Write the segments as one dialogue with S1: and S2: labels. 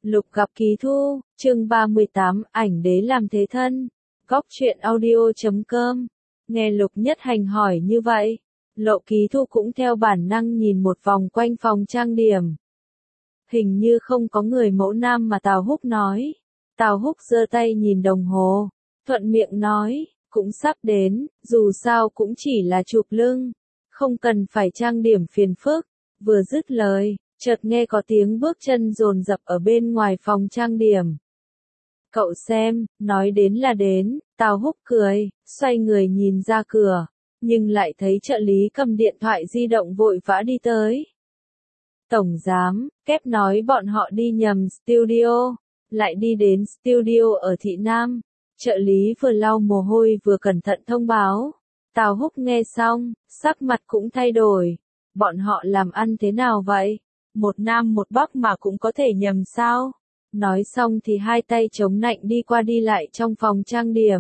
S1: Lục gặp Ký Thu, chương 38, ảnh đế làm thế thân. Góc truyện audio.com. Nghe Lục Nhất Hành hỏi như vậy, Lộ Ký Thu cũng theo bản năng nhìn một vòng quanh phòng trang điểm. Hình như không có người mẫu nam mà Tào Húc nói. Tào Húc giơ tay nhìn đồng hồ, thuận miệng nói, cũng sắp đến, dù sao cũng chỉ là chụp lưng, không cần phải trang điểm phiền phức. Vừa dứt lời, chợt nghe có tiếng bước chân dồn dập ở bên ngoài phòng trang điểm. Cậu xem, nói đến là đến, Tào Húc cười, xoay người nhìn ra cửa, nhưng lại thấy trợ lý cầm điện thoại di động vội vã đi tới. Tổng giám, kép nói bọn họ đi nhầm studio, lại đi đến studio ở Thị Nam. Trợ lý vừa lau mồ hôi vừa cẩn thận thông báo. Tào Húc nghe xong, sắc mặt cũng thay đổi. Bọn họ làm ăn thế nào vậy? Một nam một bắc mà cũng có thể nhầm sao? Nói xong thì hai tay chống nạnh đi qua đi lại trong phòng trang điểm.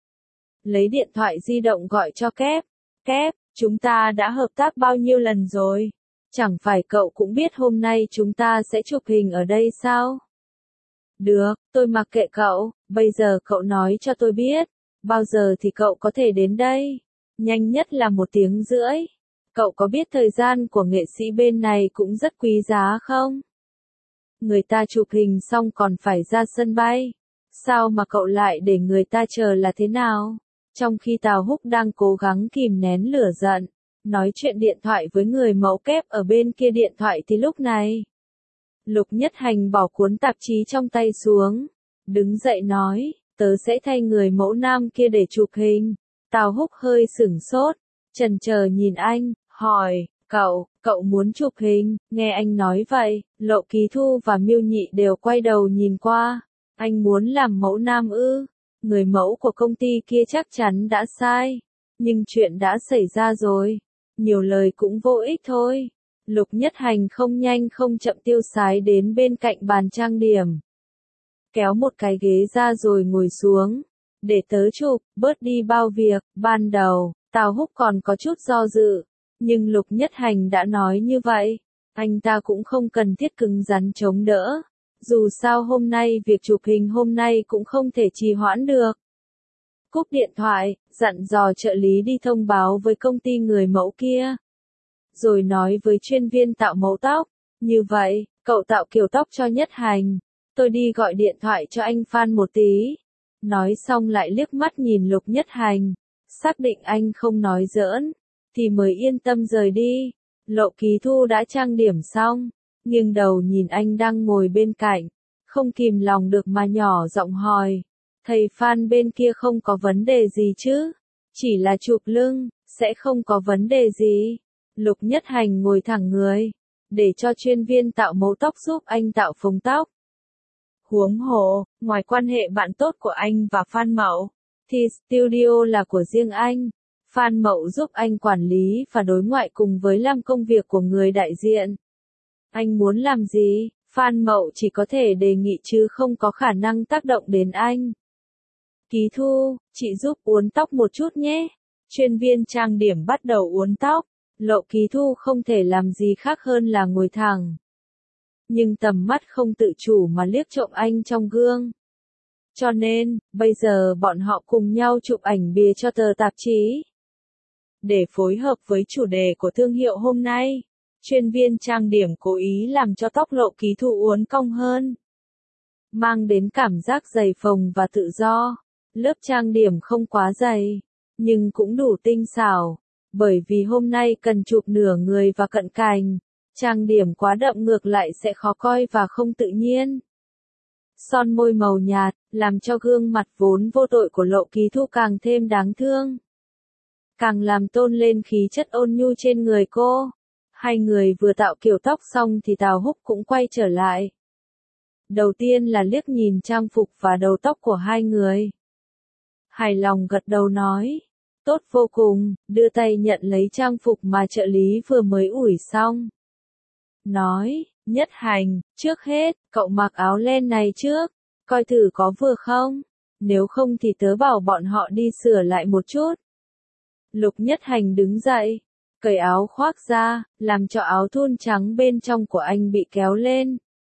S1: Lấy điện thoại di động gọi cho Kép. Kép, chúng ta đã hợp tác bao nhiêu lần rồi? Chẳng phải cậu cũng biết hôm nay chúng ta sẽ chụp hình ở đây sao? Được, tôi mặc kệ cậu, bây giờ cậu nói cho tôi biết, bao giờ thì cậu có thể đến đây? Nhanh nhất là 1 tiếng rưỡi. Cậu có biết thời gian của nghệ sĩ bên này cũng rất quý giá không? Người ta chụp hình xong còn phải ra sân bay. Sao mà cậu lại để người ta chờ là thế nào? Trong khi Tào Húc đang cố gắng kìm nén lửa giận, nói chuyện điện thoại với người mẫu Kép ở bên kia điện thoại thì lúc này, Lục Nhất Hành bỏ cuốn tạp chí trong tay xuống, đứng dậy nói, tớ sẽ thay người mẫu nam kia để chụp hình. Tào Húc hơi sửng sốt, chần chờ nhìn anh, hỏi, cậu muốn chụp hình? Nghe anh nói vậy, Lộ Ký Thu và Miêu Nhị đều quay đầu nhìn qua. Anh muốn làm mẫu nam ư? Người mẫu của công ty kia chắc chắn đã sai. Nhưng chuyện đã xảy ra rồi. Nhiều lời cũng vô ích thôi. Lục Nhất Hành không nhanh không chậm tiêu sái đến bên cạnh bàn trang điểm. Kéo một cái ghế ra rồi ngồi xuống. Để tớ chụp, bớt đi bao việc. Ban đầu, Tào Húc còn có chút do dự. Nhưng Lục Nhất Hành đã nói như vậy, anh ta cũng không cần thiết cứng rắn chống đỡ. Dù sao hôm nay việc chụp hình hôm nay cũng không thể trì hoãn được. Cúp điện thoại, dặn dò trợ lý đi thông báo với công ty người mẫu kia. Rồi nói với chuyên viên tạo mẫu tóc, như vậy, cậu tạo kiểu tóc cho Nhất Hành. Tôi đi gọi điện thoại cho anh Phan một tí. Nói xong lại liếc mắt nhìn Lục Nhất Hành, xác định anh không nói giỡn, thì mới yên tâm rời đi. Lộ Ký Thu đã trang điểm xong, nghiêng đầu nhìn anh đang ngồi bên cạnh, không kìm lòng được mà nhỏ giọng hỏi, thầy Phan bên kia không có vấn đề gì chứ? Chỉ là chụp lưng, sẽ không có vấn đề gì. Lục Nhất Hành ngồi thẳng người, để cho chuyên viên tạo mẫu tóc giúp anh tạo phông tóc. Huống hồ, ngoài quan hệ bạn tốt của anh và Phan Mậu, thì studio là của riêng anh. Phan Mậu giúp anh quản lý và đối ngoại cùng với làm công việc của người đại diện. Anh muốn làm gì, Phan Mậu chỉ có thể đề nghị chứ không có khả năng tác động đến anh. Ký Thu, chị giúp uốn tóc một chút nhé. Chuyên viên trang điểm bắt đầu uốn tóc. Lộ Ký Thu không thể làm gì khác hơn là ngồi thẳng. Nhưng tầm mắt không tự chủ mà liếc trộm anh trong gương. Cho nên, bây giờ bọn họ cùng nhau chụp ảnh bìa cho tờ tạp chí. Để phối hợp với chủ đề của thương hiệu hôm nay, chuyên viên trang điểm cố ý làm cho tóc Lộ Ký Thu uốn cong hơn. Mang đến cảm giác dày phồng và tự do. Lớp trang điểm không quá dày, nhưng cũng đủ tinh xảo. Bởi vì hôm nay cần chụp nửa người và cận cảnh, trang điểm quá đậm ngược lại sẽ khó coi và không tự nhiên. Son môi màu nhạt, làm cho gương mặt vốn vô tội của Lộ Ký Thu càng thêm đáng thương. Càng làm tôn lên khí chất ôn nhu trên người cô. Hai người vừa tạo kiểu tóc xong thì Tào Húc cũng quay trở lại. Đầu tiên là liếc nhìn trang phục và đầu tóc của hai người. Hài lòng gật đầu nói, tốt vô cùng, đưa tay nhận lấy trang phục mà trợ lý vừa mới ủi xong. Nói, Nhất Hành, trước hết, cậu mặc áo len này trước, coi thử có vừa không, nếu không thì tớ bảo bọn họ đi sửa lại một chút. Lục Nhất Hành đứng dậy, cởi áo khoác ra, làm cho áo thun trắng bên trong của anh bị kéo lên.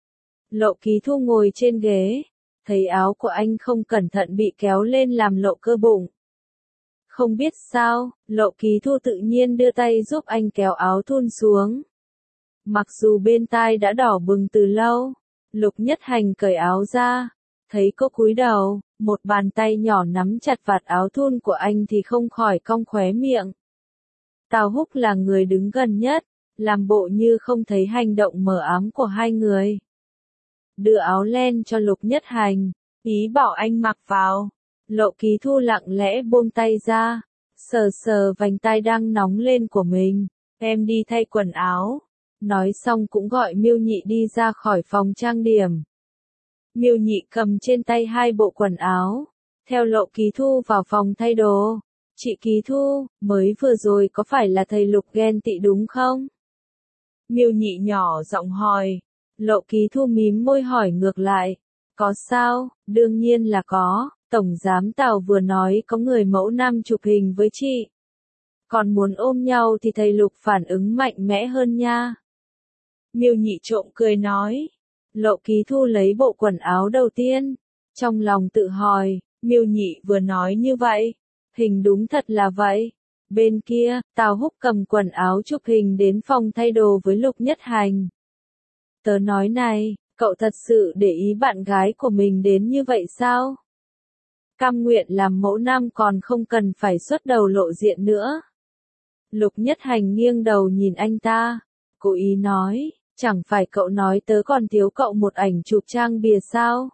S1: Lộ Ký Thu ngồi trên ghế, thấy áo của anh không cẩn thận bị kéo lên làm lộ cơ bụng. Không biết sao, Lộ Ký Thu tự nhiên đưa tay giúp anh kéo áo thun xuống. Mặc dù bên tai đã đỏ bừng từ lâu, Lục Nhất Hành cởi áo ra, thấy cô cúi đầu, một bàn tay nhỏ nắm chặt vạt áo thun của anh thì không khỏi cong khóe miệng. Tào Húc là người đứng gần nhất, làm bộ như không thấy hành động mờ ám của hai người. Đưa áo len cho Lục Nhất Hành, ý bảo anh mặc vào. Lộ Ký Thu lặng lẽ buông tay ra, sờ sờ vành tai đang nóng lên của mình. Em đi thay quần áo. Nói xong cũng gọi Miêu Nhị đi ra khỏi phòng trang điểm. Miêu Nhị cầm trên tay hai bộ quần áo, theo Lộ Ký Thu vào phòng thay đồ. Chị Ký Thu, mới vừa rồi có phải là thầy Lục ghen tị đúng không? Miêu Nhị nhỏ giọng hỏi. Lộ Ký Thu mím môi hỏi ngược lại. Có sao? Đương nhiên là có. Tổng giám Tào vừa nói có người mẫu nam chụp hình với chị. Còn muốn ôm nhau thì thầy Lục phản ứng mạnh mẽ hơn nha. Miêu Nhị trộm cười nói. Lộ Ký Thu lấy bộ quần áo đầu tiên. Trong lòng tự hỏi, Miêu Nhị vừa nói như vậy. Hình đúng thật là vậy. Bên kia, Tào Húc cầm quần áo chụp hình đến phòng thay đồ với Lục Nhất Hành. Tớ nói này, cậu thật sự để ý bạn gái của mình đến như vậy sao? Cam nguyện làm mẫu nam còn không cần phải xuất đầu lộ diện nữa. Lục Nhất Hành nghiêng đầu nhìn anh ta, cố ý nói, chẳng phải cậu nói tớ còn thiếu cậu một ảnh chụp trang bìa sao?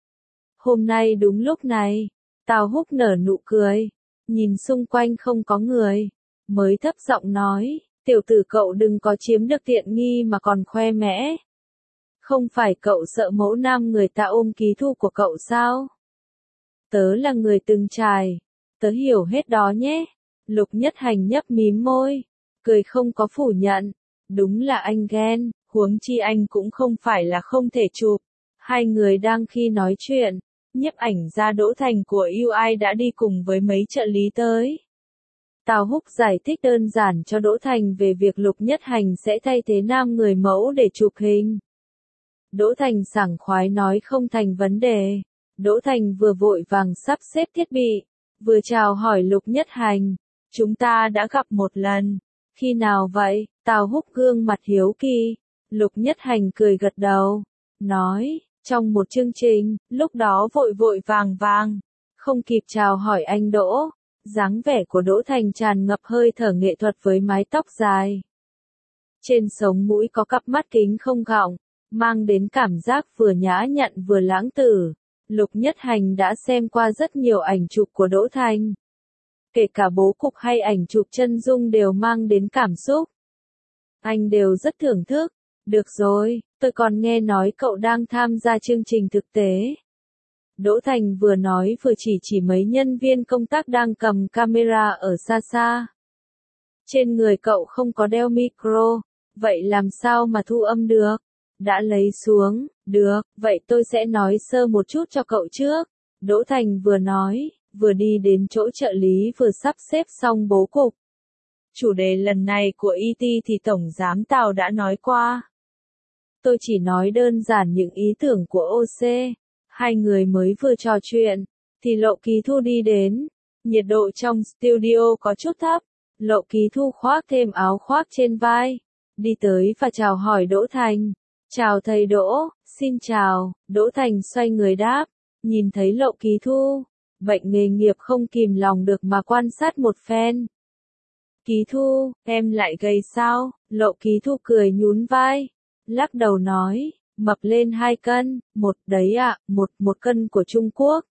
S1: Hôm nay đúng lúc này, Tào Húc nở nụ cười, nhìn xung quanh không có người, mới thấp giọng nói, tiểu tử cậu đừng có chiếm được tiện nghi mà còn khoe mẽ. Không phải cậu sợ mẫu nam người ta ôm Ký Thu của cậu sao? Tớ là người từng trải, tớ hiểu hết đó nhé. Lục Nhất Hành nhấp mím môi, cười không có phủ nhận. Đúng là anh ghen, huống chi anh cũng không phải là không thể chụp. Hai người đang khi nói chuyện, nhiếp ảnh gia Đỗ Thành của UI đã đi cùng với mấy trợ lý tới. Tào Húc giải thích đơn giản cho Đỗ Thành về việc Lục Nhất Hành sẽ thay thế nam người mẫu để chụp hình. Đỗ Thành sảng khoái nói không thành vấn đề. Đỗ Thành vừa vội vàng sắp xếp thiết bị, vừa chào hỏi Lục Nhất Hành. Chúng ta đã gặp một lần. Khi nào vậy? Tào Húc gương mặt hiếu kỳ. Lục Nhất Hành cười gật đầu, nói, trong một chương trình, lúc đó vội vội vàng vàng, không kịp chào hỏi anh Đỗ. Dáng vẻ của Đỗ Thành tràn ngập hơi thở nghệ thuật với mái tóc dài. Trên sống mũi có cặp mắt kính không gọng, mang đến cảm giác vừa nhã nhặn vừa lãng tử. Lục Nhất Hành đã xem qua rất nhiều ảnh chụp của Đỗ Thành. Kể cả bố cục hay ảnh chụp chân dung đều mang đến cảm xúc. Anh đều rất thưởng thức. Được rồi, tôi còn nghe nói cậu đang tham gia chương trình thực tế. Đỗ Thành vừa nói vừa chỉ mấy nhân viên công tác đang cầm camera ở xa xa. Trên người cậu không có đeo micro, vậy làm sao mà thu âm được? Đã lấy xuống, được, vậy tôi sẽ nói sơ một chút cho cậu trước. Đỗ Thành vừa nói, vừa đi đến chỗ trợ lý vừa sắp xếp xong bố cục. Chủ đề lần này của ET thì Tổng Giám Tào đã nói qua. Tôi chỉ nói đơn giản những ý tưởng của OC. Hai người mới vừa trò chuyện, thì Lộ Ký Thu đi đến. Nhiệt độ trong studio có chút thấp. Lộ Ký Thu khoác thêm áo khoác trên vai, đi tới và chào hỏi Đỗ Thành. Chào thầy Đỗ, xin chào. Đỗ Thành xoay người đáp, nhìn thấy Lộ Ký Thu, bệnh nghề nghiệp không kìm lòng được mà quan sát một phen. Ký Thu, em lại gầy sao? Lộ Ký Thu cười nhún vai, lắc đầu nói, mập lên 2 cân, một đấy ạ, một cân của Trung Quốc.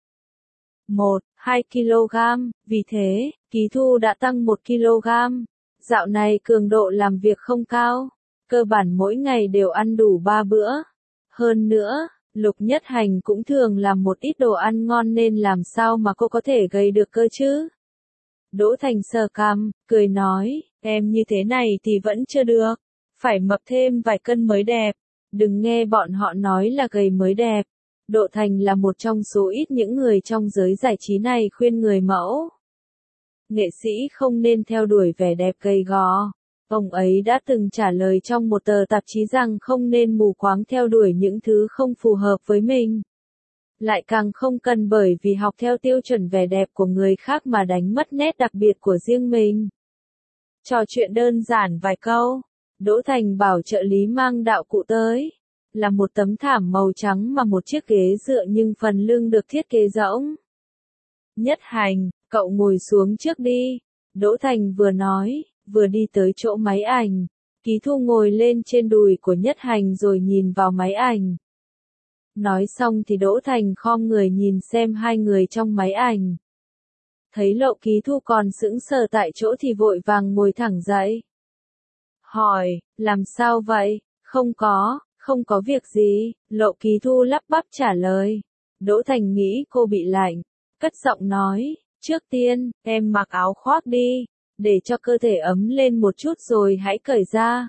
S1: 2 kg, vì thế, Ký Thu đã tăng 1 kg. Dạo này cường độ làm việc không cao, cơ bản mỗi ngày đều ăn đủ 3 bữa. Hơn nữa, Lục Nhất Hành cũng thường làm một ít đồ ăn ngon nên làm sao mà cô có thể gầy được cơ chứ? Đỗ Thành sờ cằm, cười nói, em như thế này thì vẫn chưa được, phải mập thêm vài cân mới đẹp. Đừng nghe bọn họ nói là gầy mới đẹp. Đỗ Thành là một trong số ít những người trong giới giải trí này khuyên người mẫu nghệ sĩ không nên theo đuổi vẻ đẹp gầy gò. Ông ấy đã từng trả lời trong một tờ tạp chí rằng không nên mù quáng theo đuổi những thứ không phù hợp với mình. Lại càng không cần bởi vì học theo tiêu chuẩn vẻ đẹp của người khác mà đánh mất nét đặc biệt của riêng mình. Trò chuyện đơn giản vài câu, Đỗ Thành bảo trợ lý mang đạo cụ tới. Là một tấm thảm màu trắng mà một chiếc ghế dựa nhưng phần lưng được thiết kế rỗng. Nhất Hành, cậu ngồi xuống trước đi. Đỗ Thành vừa nói, vừa đi tới chỗ máy ảnh. Ký Thu ngồi lên trên đùi của Nhất Hành rồi nhìn vào máy ảnh. Nói xong thì Đỗ Thành khom người nhìn xem hai người trong máy ảnh. Thấy Lộ Ký Thu còn sững sờ tại chỗ thì vội vàng ngồi thẳng dậy. Hỏi, làm sao vậy? Không có việc gì, Lộ Ký Thu lắp bắp trả lời. Đỗ Thành nghĩ cô bị lạnh, cất giọng nói, trước tiên, em mặc áo khoác đi, để cho cơ thể ấm lên một chút rồi hãy cởi ra.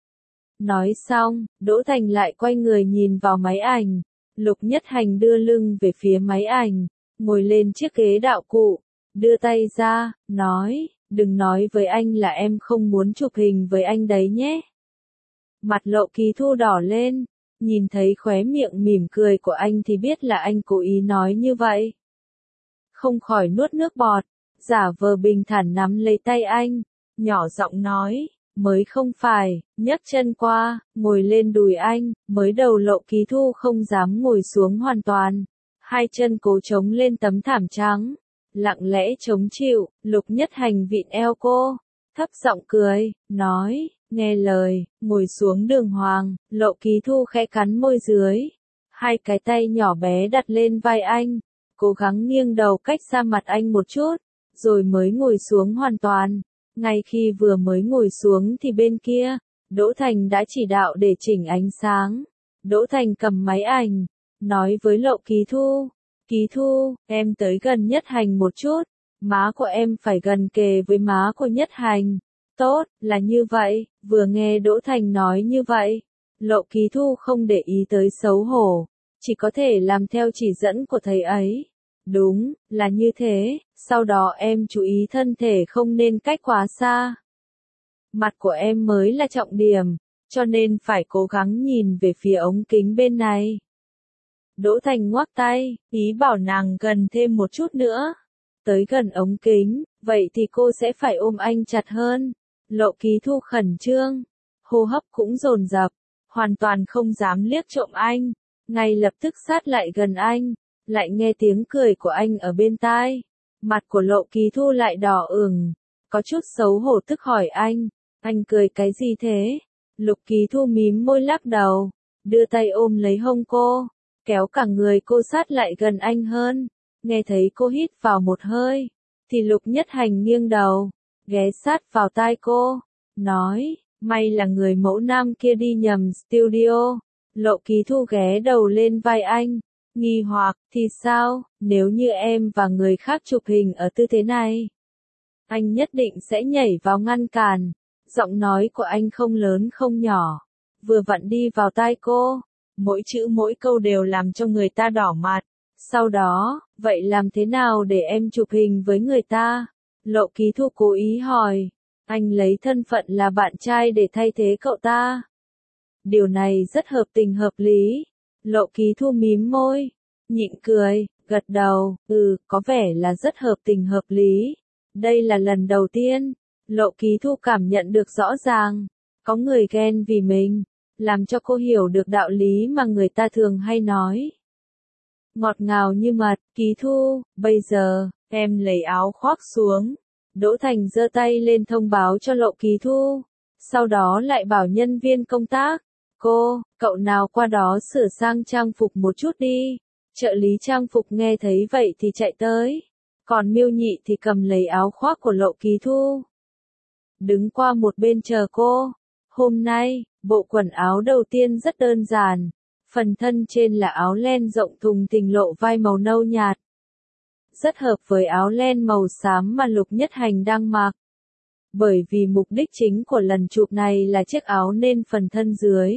S1: Nói xong, Đỗ Thành lại quay người nhìn vào máy ảnh. Lục Nhất Hành đưa lưng về phía máy ảnh, ngồi lên chiếc ghế đạo cụ, đưa tay ra, nói, đừng nói với anh là em không muốn chụp hình với anh đấy nhé. Mặt Lộ Ký Thu đỏ lên, nhìn thấy khóe miệng mỉm cười của anh thì biết là anh cố ý nói như vậy. Không khỏi nuốt nước bọt, giả vờ bình thản nắm lấy tay anh, nhỏ giọng nói, mới không phải, nhấc chân qua, ngồi lên đùi anh, mới đầu Lộ Ký Thu không dám ngồi xuống hoàn toàn. Hai chân cố chống lên tấm thảm trắng, lặng lẽ chống chịu, Lục Nhất Hành vịn eo cô, thấp giọng cười, nói, nghe lời, ngồi xuống đường hoàng. Lộ Ký Thu khẽ cắn môi dưới, hai cái tay nhỏ bé đặt lên vai anh, cố gắng nghiêng đầu cách xa mặt anh một chút, rồi mới ngồi xuống hoàn toàn. Ngay khi vừa mới ngồi xuống thì bên kia, Đỗ Thành đã chỉ đạo để chỉnh ánh sáng. Đỗ Thành cầm máy ảnh, nói với Lộ Ký Thu, Ký Thu, em tới gần Nhất Hành một chút, má của em phải gần kề với má của Nhất Hành. Tốt, là như vậy. Vừa nghe Đỗ Thành nói như vậy, Lộ Ký Thu không để ý tới xấu hổ, chỉ có thể làm theo chỉ dẫn của thầy ấy. Đúng, là như thế, sau đó em chú ý thân thể không nên cách quá xa. Mặt của em mới là trọng điểm, cho nên phải cố gắng nhìn về phía ống kính bên này. Đỗ Thành ngoắc tay, ý bảo nàng gần thêm một chút nữa. Tới gần ống kính, vậy thì cô sẽ phải ôm anh chặt hơn. Lộ Ký Thu khẩn trương, hô hấp cũng dồn dập, hoàn toàn không dám liếc trộm anh, ngay lập tức sát lại gần anh, lại nghe tiếng cười của anh ở bên tai. Mặt của Lộ Ký Thu lại đỏ ửng, có chút xấu hổ tức hỏi anh cười cái gì thế? Lục Ký Thu mím môi lắc đầu, đưa tay ôm lấy hông cô, kéo cả người cô sát lại gần anh hơn. Nghe thấy cô hít vào một hơi, thì Lục Nhất Hành nghiêng đầu, ghé sát vào tai cô, nói, may là người mẫu nam kia đi nhầm studio. Lộ Ký Thu ghé đầu lên vai anh, nghi hoặc, thì sao, nếu như em và người khác chụp hình ở tư thế này? Anh nhất định sẽ nhảy vào ngăn cản. Giọng nói của anh không lớn không nhỏ, vừa vặn đi vào tai cô, mỗi chữ mỗi câu đều làm cho người ta đỏ mặt. Sau đó, vậy làm thế nào để em chụp hình với người ta? Lộ Ký Thu cố ý hỏi, anh lấy thân phận là bạn trai để thay thế cậu ta. Điều này rất hợp tình hợp lý. Lộ Ký Thu mím môi, nhịn cười, gật đầu, có vẻ là rất hợp tình hợp lý. Đây là lần đầu tiên, Lộ Ký Thu cảm nhận được rõ ràng, có người ghen vì mình, làm cho cô hiểu được đạo lý mà người ta thường hay nói. Ngọt ngào như mật, Ký Thu, bây giờ, em lấy áo khoác xuống. Đỗ Thành giơ tay lên thông báo cho Lộ Ký Thu, sau đó lại bảo nhân viên công tác, cậu nào qua đó sửa sang trang phục một chút đi. Trợ lý trang phục nghe thấy vậy thì chạy tới, còn Miêu Nhị thì cầm lấy áo khoác của Lộ Ký Thu, đứng qua một bên chờ cô. Hôm nay, bộ quần áo đầu tiên rất đơn giản, phần thân trên là áo len rộng thùng thình lộ vai màu nâu nhạt, rất hợp với áo len màu xám mà Lục Nhất Hành đang mặc. Bởi vì mục đích chính của lần chụp này là chiếc áo nên phần thân dưới,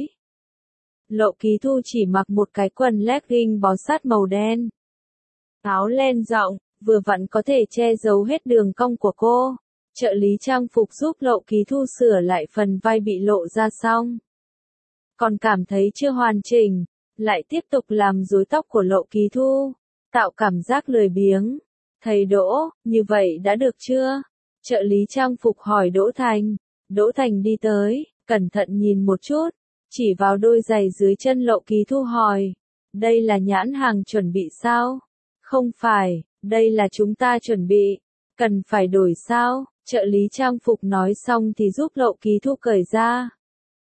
S1: Lộ Ký Thu chỉ mặc một cái quần legging bó sát màu đen. Áo len rộng, vừa vặn có thể che giấu hết đường cong của cô. Trợ lý trang phục giúp Lộ Ký Thu sửa lại phần vai bị lộ ra xong. Còn cảm thấy chưa hoàn chỉnh, lại tiếp tục làm rối tóc của Lộ Ký Thu, tạo cảm giác lười biếng. Thầy Đỗ, như vậy đã được chưa? Trợ lý trang phục hỏi Đỗ Thành. Đỗ Thành đi tới, cẩn thận nhìn một chút, chỉ vào đôi giày dưới chân Lộ Ký Thu hỏi. Đây là nhãn hàng chuẩn bị sao? Không phải, đây là chúng ta chuẩn bị. Cần phải đổi sao? Trợ lý trang phục nói xong thì giúp Lộ Ký Thu cởi ra.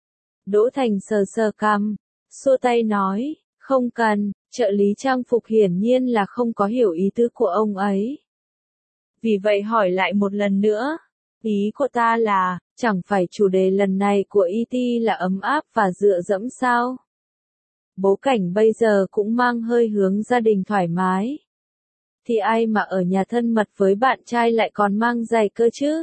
S1: Đỗ Thành sờ sờ cằm, xua tay nói, không cần. Trợ lý trang phục hiển nhiên là không có hiểu ý tứ của ông ấy. Vì vậy hỏi lại một lần nữa. Ý của ta là, chẳng phải chủ đề lần này của E.T. là ấm áp và dựa dẫm sao? Bối cảnh bây giờ cũng mang hơi hướng gia đình thoải mái. Thì ai mà ở nhà thân mật với bạn trai lại còn mang giày cơ chứ?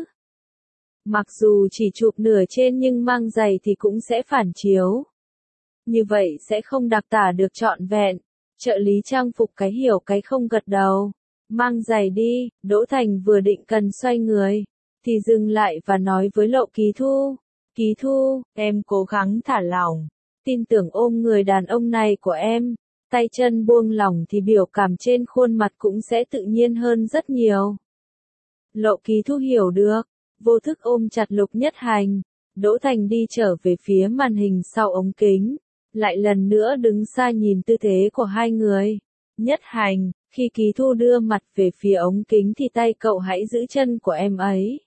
S1: Mặc dù chỉ chụp nửa trên nhưng mang giày thì cũng sẽ phản chiếu. Như vậy sẽ không đặc tả được trọn vẹn. Trợ lý trang phục cái hiểu cái không gật đầu. Mang giày đi. Đỗ Thành vừa định cần xoay người, thì dừng lại và nói với Lộ Ký Thu. Ký Thu, em cố gắng thả lỏng. Tin tưởng ôm người đàn ông này của em. Tay chân buông lỏng thì biểu cảm trên khuôn mặt cũng sẽ tự nhiên hơn rất nhiều. Lộ Ký Thu hiểu được, vô thức ôm chặt Lục Nhất Hành. Đỗ Thành đi trở về phía màn hình sau ống kính, lại lần nữa đứng xa nhìn tư thế của hai người. Nhất Hành, khi Ký Thu đưa mặt về phía ống kính thì tay cậu hãy giữ chân của em ấy.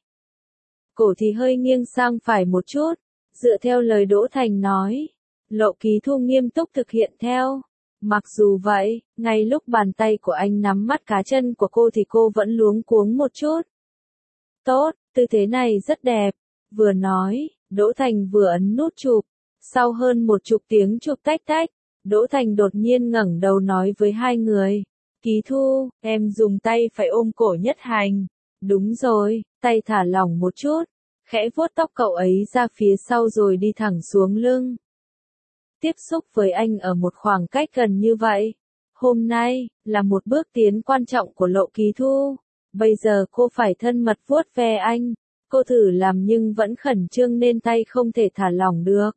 S1: Cổ thì hơi nghiêng sang phải một chút, dựa theo lời Đỗ Thành nói. Lộ Ký Thu nghiêm túc thực hiện theo. Mặc dù vậy, ngay lúc bàn tay của anh nắm mắt cá chân của cô thì cô vẫn luống cuống một chút. Tốt, tư thế này rất đẹp. Vừa nói, Đỗ Thành vừa ấn nút chụp. Sau hơn một chục tiếng chụp tách tách, Đỗ Thành đột nhiên ngẩng đầu nói với hai người. Ký Thu, em dùng tay phải ôm cổ Nhất Hành. Đúng rồi, tay thả lỏng một chút. Khẽ vuốt tóc cậu ấy ra phía sau rồi đi thẳng xuống lưng. Tiếp xúc với anh ở một khoảng cách gần như vậy. Hôm nay, là một bước tiến quan trọng của Lộ Ký Thu. Bây giờ cô phải thân mật vuốt ve anh. Cô thử làm nhưng vẫn khẩn trương nên tay không thể thả lỏng được.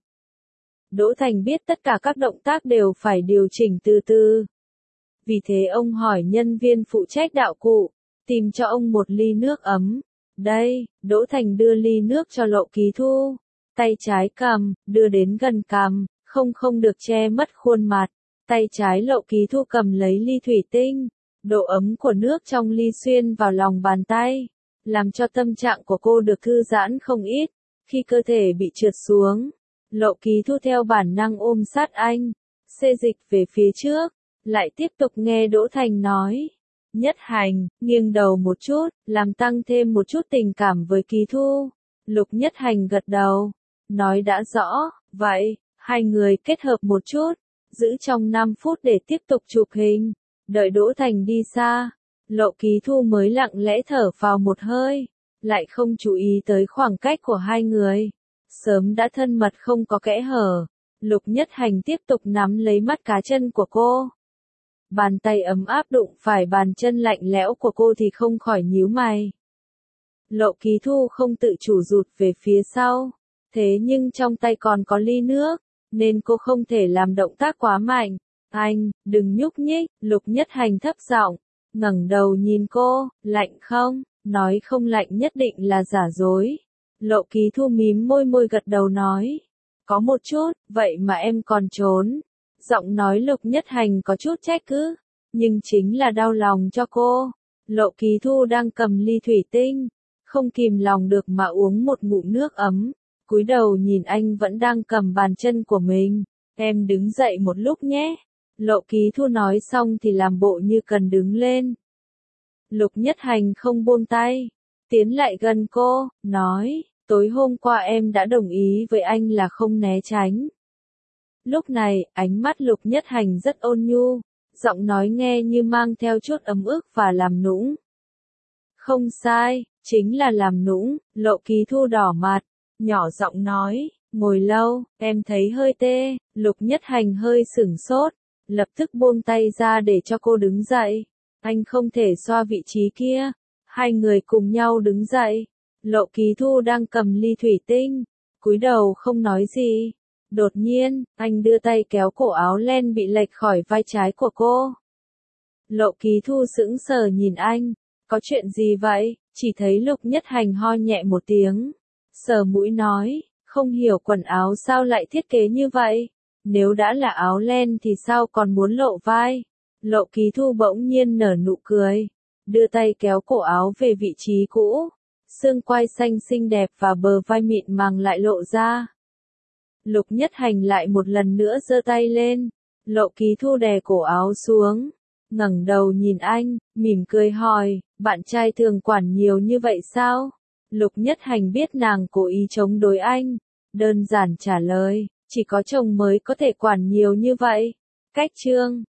S1: Đỗ Thành biết tất cả các động tác đều phải điều chỉnh từ từ. Vì thế ông hỏi nhân viên phụ trách đạo cụ, tìm cho ông một ly nước ấm. Đây, Đỗ Thành đưa ly nước cho Lộ Ký Thu. Tay trái cầm, đưa đến gần cằm, không được che mất khuôn mặt. Tay trái Lộ Ký Thu cầm lấy ly thủy tinh. Độ ấm của nước trong ly xuyên vào lòng bàn tay, làm cho tâm trạng của cô được thư giãn không ít. Khi cơ thể bị trượt xuống, Lộ Ký Thu theo bản năng ôm sát anh, xê dịch về phía trước, lại tiếp tục nghe Đỗ Thành nói. Nhất Hành, nghiêng đầu một chút, làm tăng thêm một chút tình cảm với Ký Thu. Lục Nhất Hành gật đầu, nói đã rõ, vậy, hai người kết hợp một chút, giữ trong 5 phút để tiếp tục chụp hình. Đợi Đỗ Thành đi xa, Lộ Ký Thu mới lặng lẽ thở vào một hơi, lại không chú ý tới khoảng cách của hai người. Sớm đã thân mật không có kẽ hở, Lục Nhất Hành tiếp tục nắm lấy mắt cá chân của cô. Bàn tay ấm áp đụng phải bàn chân lạnh lẽo của cô thì không khỏi nhíu mày. Lộ Ký Thu không tự chủ rụt về phía sau, thế nhưng trong tay còn có ly nước, nên cô không thể làm động tác quá mạnh. Anh, đừng nhúc nhích. Lục Nhất Hành thấp giọng, ngẩng đầu nhìn cô, lạnh không? Nói không lạnh nhất định là giả dối. Lộ Ký Thu mím môi gật đầu nói, có một chút, vậy mà em còn trốn. Giọng nói Lục Nhất Hành có chút trách cứ, nhưng chính là đau lòng cho cô. Lộ Ký Thu đang cầm ly thủy tinh, không kìm lòng được mà uống một ngụm nước ấm, cúi đầu nhìn anh vẫn đang cầm bàn chân của mình. Em đứng dậy một lúc nhé. Lộ Ký Thu nói xong thì làm bộ như cần đứng lên. Lục Nhất Hành không buông tay, tiến lại gần cô, nói, tối hôm qua em đã đồng ý với anh là không né tránh. Lúc này, ánh mắt Lục Nhất Hành rất ôn nhu, giọng nói nghe như mang theo chút ấm ức và làm nũng. Không sai, chính là làm nũng. Lộ Ký Thu đỏ mặt, nhỏ giọng nói, ngồi lâu, em thấy hơi tê. Lục Nhất Hành hơi sửng sốt, lập tức buông tay ra để cho cô đứng dậy. Anh không thể xoa vị trí kia. Hai người cùng nhau đứng dậy. Lộ Ký Thu đang cầm ly thủy tinh, cúi đầu không nói gì. Đột nhiên, anh đưa tay kéo cổ áo len bị lệch khỏi vai trái của cô. Lộ Ký Thu sững sờ nhìn anh, có chuyện gì vậy? Chỉ thấy Lục Nhất Hành ho nhẹ một tiếng, sờ mũi nói, không hiểu quần áo sao lại thiết kế như vậy, nếu đã là áo len thì sao còn muốn lộ vai. Lộ Ký Thu bỗng nhiên nở nụ cười, đưa tay kéo cổ áo về vị trí cũ, xương quai xanh xinh đẹp và bờ vai mịn màng lại lộ ra. Lục Nhất Hành lại một lần nữa giơ tay lên, Lộ Ký Thu đè cổ áo xuống, ngẩng đầu nhìn anh, mỉm cười hỏi, bạn trai thường quản nhiều như vậy sao? Lục Nhất Hành biết nàng cố ý chống đối anh, đơn giản trả lời, chỉ có chồng mới có thể quản nhiều như vậy. Cách chương